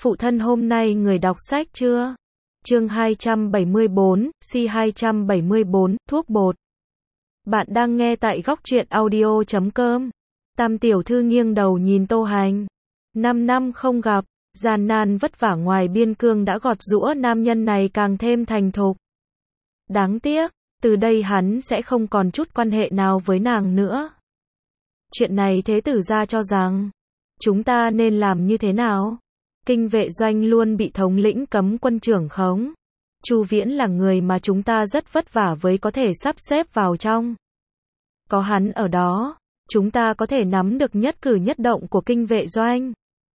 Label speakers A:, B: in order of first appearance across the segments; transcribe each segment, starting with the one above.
A: Phụ thân hôm nay người đọc sách chưa? Chương 274, C274, thuốc bột. Bạn đang nghe tại góc truyện audio.com. Tam tiểu thư nghiêng đầu nhìn Tô Hành. 5 năm không gặp, gian nan vất vả ngoài biên cương đã gọt giũa nam nhân này càng thêm thành thục. Đáng tiếc, từ đây hắn sẽ không còn chút quan hệ nào với nàng nữa. Chuyện này thế tử gia cho rằng, chúng ta nên làm như thế nào? Kinh vệ doanh luôn bị thống lĩnh cấm quân trưởng khống. Chu Viễn là người mà chúng ta rất vất vả với có thể sắp xếp vào trong. Có hắn ở đó, chúng ta có thể nắm được nhất cử nhất động của kinh vệ doanh.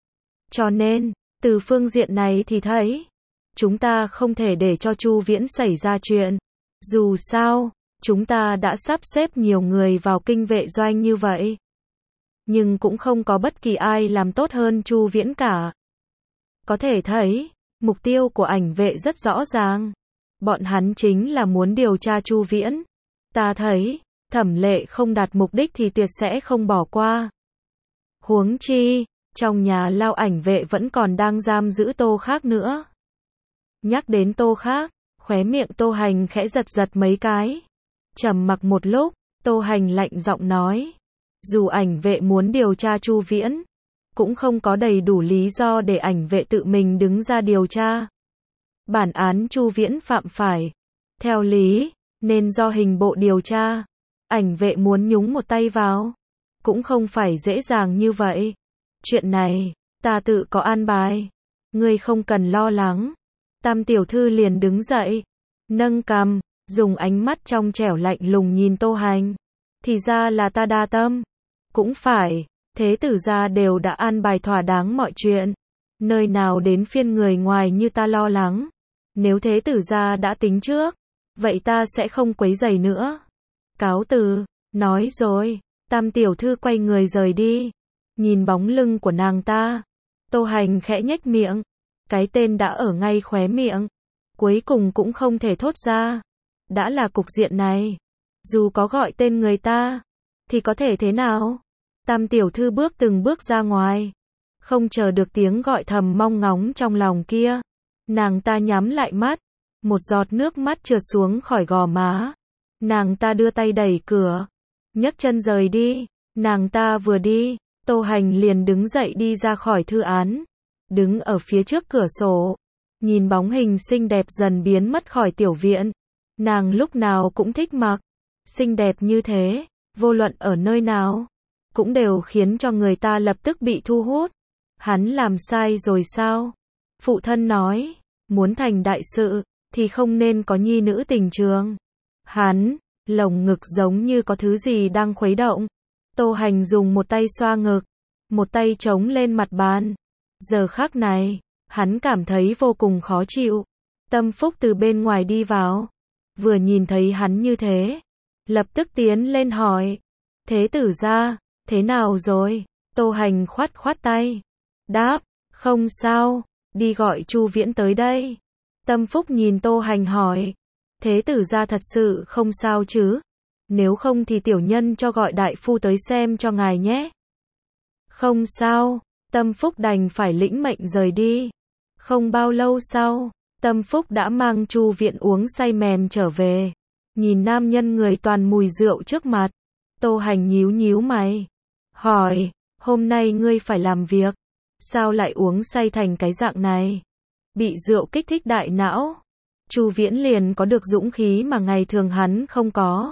A: Cho nên, từ phương diện này thì thấy, chúng ta không thể để cho Chu Viễn xảy ra chuyện. Dù sao, chúng ta đã sắp xếp nhiều người vào kinh vệ doanh như vậy. Nhưng cũng không có bất kỳ ai làm tốt hơn Chu Viễn cả. Có thể thấy, mục tiêu của ảnh vệ rất rõ ràng. Bọn hắn chính là muốn điều tra Chu Viễn. Ta thấy, Thẩm Lệ không đạt mục đích thì tuyệt sẽ không bỏ qua. Huống chi, trong nhà lao ảnh vệ vẫn còn đang giam giữ Tô Khác nữa. Nhắc đến Tô Khác, khóe miệng Tô Hành khẽ giật giật mấy cái. Trầm mặc một lúc, Tô Hành lạnh giọng nói. Dù ảnh vệ muốn điều tra Chu Viễn, cũng không có đầy đủ lý do để ảnh vệ tự mình đứng ra điều tra. Bản án Chu Viễn phạm phải. Theo lý, nên do hình bộ điều tra. Ảnh vệ muốn nhúng một tay vào, cũng không phải dễ dàng như vậy. Chuyện này, ta tự có an bài. Ngươi không cần lo lắng. Tam tiểu thư liền đứng dậy, nâng cằm, dùng ánh mắt trong trẻo lạnh lùng nhìn Tô Hành. Thì ra là ta đa tâm. Cũng phải, thế tử gia đều đã an bài thỏa đáng mọi chuyện. Nơi nào đến phiên người ngoài như ta lo lắng. Nếu thế tử gia đã tính trước, vậy ta sẽ không quấy rầy nữa. Cáo từ, nói rồi, Tam tiểu thư quay người rời đi. Nhìn bóng lưng của nàng ta, Tô Hành khẽ nhếch miệng. Cái tên đã ở ngay khóe miệng, cuối cùng cũng không thể thốt ra. Đã là cục diện này, dù có gọi tên người ta, thì có thể thế nào? Tam tiểu thư bước từng bước ra ngoài, không chờ được tiếng gọi thầm mong ngóng trong lòng kia. Nàng ta nhắm lại mắt, một giọt nước mắt trượt xuống khỏi gò má. Nàng ta đưa tay đẩy cửa, nhấc chân rời đi. Nàng ta vừa đi, Tô Hành liền đứng dậy đi ra khỏi thư án. Đứng ở phía trước cửa sổ, nhìn bóng hình xinh đẹp dần biến mất khỏi tiểu viện. Nàng lúc nào cũng thích mặc xinh đẹp như thế, vô luận ở nơi nào, cũng đều khiến cho người ta lập tức bị thu hút. Hắn làm sai rồi sao? Phụ thân nói, muốn thành đại sự, thì không nên có nhi nữ tình trường. Hắn, lồng ngực giống như có thứ gì đang khuấy động. Tô Hành dùng một tay xoa ngực, một tay chống lên mặt bàn. Giờ khắc này, hắn cảm thấy vô cùng khó chịu. Tâm Phúc từ bên ngoài đi vào, vừa nhìn thấy hắn như thế, lập tức tiến lên hỏi. Thế tử gia, thế nào rồi? Tô Hành khoát khoát tay, đáp, không sao, đi gọi Chu Viễn tới đây. Tâm Phúc nhìn Tô Hành hỏi, thế tử gia thật sự không sao chứ? Nếu không thì tiểu nhân cho gọi đại phu tới xem cho ngài nhé. Không sao. Tâm Phúc đành phải lĩnh mệnh rời đi. Không bao lâu sau, Tâm Phúc đã mang Chu Viễn uống say mềm trở về. Nhìn nam nhân người toàn mùi rượu trước mặt, Tô Hành nhíu nhíu mày, hỏi, hôm nay ngươi phải làm việc, sao lại uống say thành cái dạng này? Bị rượu kích thích đại não. Chu Viễn liền có được dũng khí mà ngày thường hắn không có.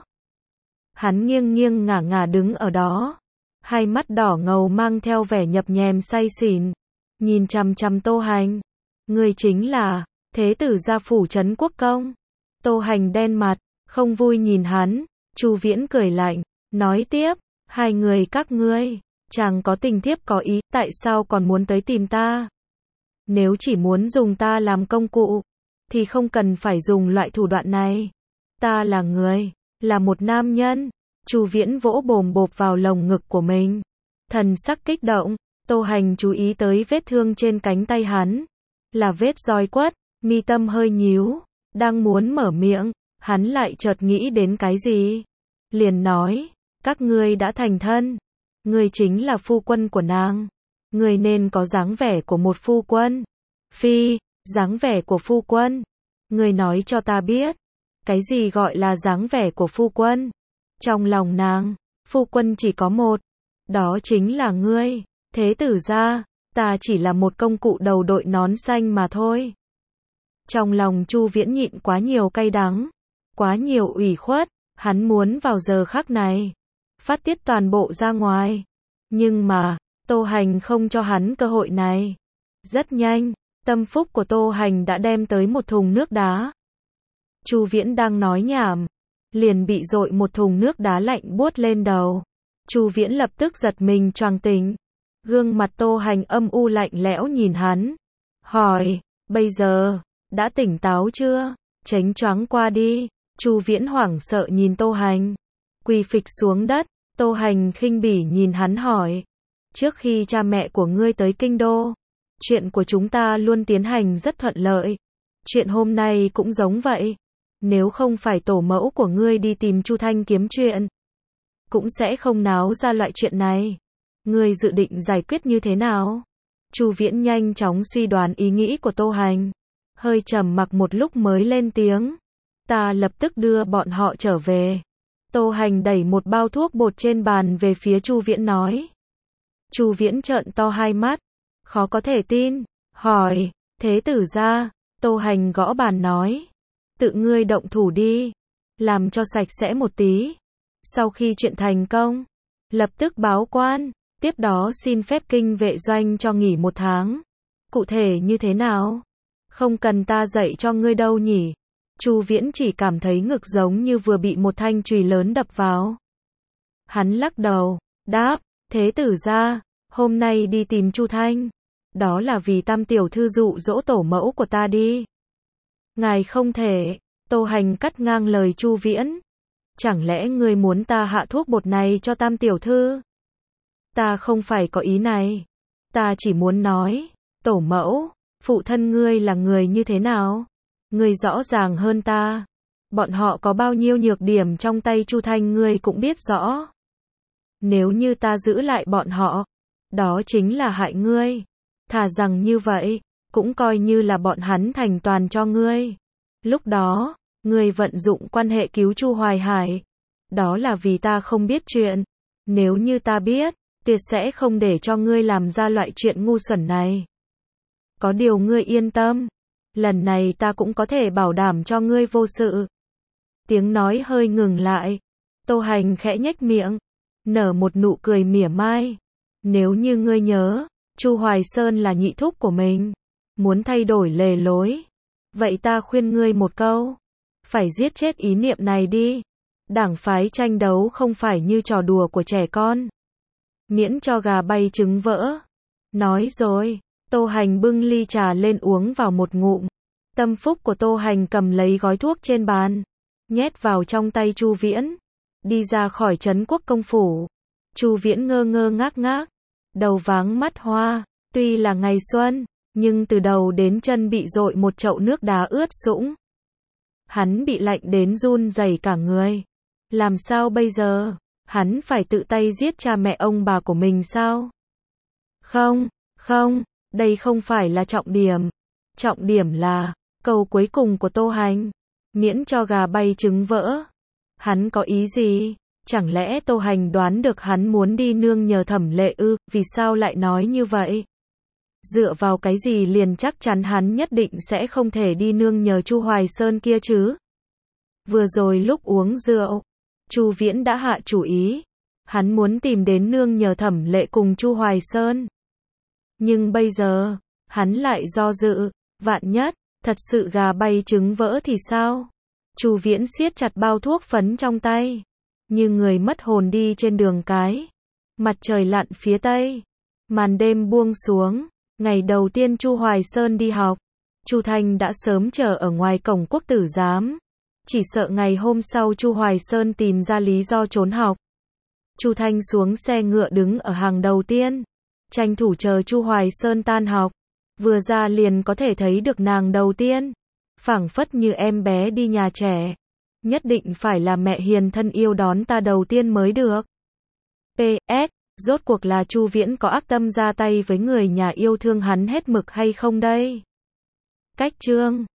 A: Hắn nghiêng nghiêng ngả ngả đứng ở đó, hai mắt đỏ ngầu mang theo vẻ nhập nhèm say xỉn, nhìn chằm chằm Tô Hành. Người chính là thế tử gia phủ trấn quốc công. Tô Hành đen mặt, không vui nhìn hắn. Chu Viễn cười lạnh, nói tiếp, hai người các ngươi, chàng có tình thiếp có ý, tại sao còn muốn tới tìm ta? Nếu chỉ muốn dùng ta làm công cụ, thì không cần phải dùng loại thủ đoạn này. Ta là người, là một nam nhân. Chu Viễn vỗ bồm bộp vào lồng ngực của mình, thần sắc kích động. Tô Hành chú ý tới vết thương trên cánh tay hắn, là vết roi quất. Mi tâm hơi nhíu, đang muốn mở miệng, hắn lại chợt nghĩ đến cái gì, liền nói, các ngươi đã thành thân, ngươi chính là phu quân của nàng, ngươi nên có dáng vẻ của một phu quân. Phi, dáng vẻ của phu quân. Ngươi nói cho ta biết, cái gì gọi là dáng vẻ của phu quân? Trong lòng nàng, phu quân chỉ có một, đó chính là ngươi. Thế tử gia, ta chỉ là một công cụ đầu đội nón xanh mà thôi. Trong lòng Chu Viễn nhịn quá nhiều cay đắng, quá nhiều ủy khuất, hắn muốn vào giờ khắc này phát tiết toàn bộ ra ngoài. Nhưng mà, Tô Hành không cho hắn cơ hội này. Rất nhanh, tâm phúc của Tô Hành đã đem tới một thùng nước đá. Chu Viễn đang nói nhảm, liền bị dội một thùng nước đá lạnh buốt lên đầu. Chu Viễn lập tức giật mình choàng tỉnh. Gương mặt Tô Hành âm u lạnh lẽo nhìn hắn, hỏi, bây giờ đã tỉnh táo chưa? Chánh choáng qua đi. Chu Viễn hoảng sợ nhìn Tô Hành, quỳ phịch xuống đất. Tô Hành khinh bỉ nhìn hắn hỏi, trước khi cha mẹ của ngươi tới kinh đô, chuyện của chúng ta luôn tiến hành rất thuận lợi. Chuyện hôm nay cũng giống vậy. Nếu không phải tổ mẫu của ngươi đi tìm Chu Thanh kiếm chuyện, cũng sẽ không náo ra loại chuyện này. Ngươi dự định giải quyết như thế nào? Chu Viễn nhanh chóng suy đoán ý nghĩ của Tô Hành, hơi trầm mặc một lúc mới lên tiếng. Ta lập tức đưa bọn họ trở về. Tô Hành đẩy một bao thuốc bột trên bàn về phía Chu Viễn nói. Chu Viễn trợn to hai mắt, khó có thể tin, hỏi, thế tử gia? Tô Hành gõ bàn nói, tự ngươi động thủ đi, làm cho sạch sẽ một tí. Sau khi chuyện thành công, lập tức báo quan, tiếp đó xin phép kinh vệ doanh cho nghỉ 1 tháng. Cụ thể như thế nào? Không cần ta dạy cho ngươi đâu nhỉ? Chu Viễn chỉ cảm thấy ngực giống như vừa bị một thanh chùy lớn đập vào. Hắn lắc đầu, đáp, thế tử gia, hôm nay đi tìm Chu Thanh, đó là vì Tam tiểu thư dụ dỗ tổ mẫu của ta đi. Ngài không thể. Tô Hành cắt ngang lời Chu Viễn. Chẳng lẽ ngươi muốn ta hạ thuốc bột này cho Tam tiểu thư? Ta không phải có ý này. Ta chỉ muốn nói, tổ mẫu, phụ thân ngươi là người như thế nào? Ngươi rõ ràng hơn ta. Bọn họ có bao nhiêu nhược điểm trong tay Chu Thanh ngươi cũng biết rõ. Nếu như ta giữ lại bọn họ, đó chính là hại ngươi. Thà rằng như vậy, cũng coi như là bọn hắn thành toàn cho ngươi. Lúc đó, ngươi vận dụng quan hệ cứu Chu Hoài Hải. Đó là vì ta không biết chuyện. Nếu như ta biết, tuyệt sẽ không để cho ngươi làm ra loại chuyện ngu xuẩn này. Có điều ngươi yên tâm, lần này ta cũng có thể bảo đảm cho ngươi vô sự. Tiếng nói hơi ngừng lại. Tô Hành khẽ nhếch miệng, nở một nụ cười mỉa mai. Nếu như ngươi nhớ, Chu Hoài Sơn là nhị thúc của mình, muốn thay đổi lề lối, vậy ta khuyên ngươi một câu, phải giết chết ý niệm này đi. Đảng phái tranh đấu không phải như trò đùa của trẻ con, miễn cho gà bay trứng vỡ. Nói rồi, Tô Hành bưng ly trà lên uống vào một ngụm. Tâm phúc của Tô Hành cầm lấy gói thuốc trên bàn, nhét vào trong tay Chu Viễn, đi ra khỏi Trấn Quốc công phủ. Chu Viễn ngơ ngơ ngác ngác, đầu váng mắt hoa. Tuy là ngày xuân, nhưng từ đầu đến chân bị dội một chậu nước đá ướt sũng. Hắn bị lạnh đến run rẩy cả người. Làm sao bây giờ? Hắn phải tự tay giết cha mẹ ông bà của mình sao? Không, không, đây không phải là trọng điểm. Trọng điểm là câu cuối cùng của Tô Hành, miễn cho gà bay trứng vỡ. Hắn có ý gì? Chẳng lẽ Tô Hành đoán được hắn muốn đi nương nhờ Thẩm Lệ ư? Vì sao lại nói như vậy? Dựa vào cái gì liền chắc chắn hắn nhất định sẽ không thể đi nương nhờ Chu Hoài Sơn kia chứ? Vừa rồi lúc uống rượu, Chu Viễn đã hạ chủ ý, hắn muốn tìm đến nương nhờ Thẩm Lệ cùng Chu Hoài Sơn. Nhưng bây giờ, hắn lại do dự, vạn nhất thật sự gà bay trứng vỡ thì sao? Chu Viễn siết chặt bao thuốc phấn trong tay, như người mất hồn đi trên đường cái. Mặt trời lặn phía tây, màn đêm buông xuống. Ngày đầu tiên Chu Hoài Sơn đi học, Chu Thanh đã sớm chờ ở ngoài cổng Quốc tử giám. Chỉ sợ ngày hôm sau Chu Hoài Sơn tìm ra lý do trốn học. Chu Thanh xuống xe ngựa đứng ở hàng đầu tiên, tranh thủ chờ Chu Hoài Sơn tan học. Vừa ra liền có thể thấy được nàng đầu tiên, phảng phất như em bé đi nhà trẻ. Nhất định phải là mẹ hiền thân yêu đón ta đầu tiên mới được. PS, rốt cuộc là Chu Viễn có ác tâm ra tay với người nhà yêu thương hắn hết mực hay không đây? Cách chương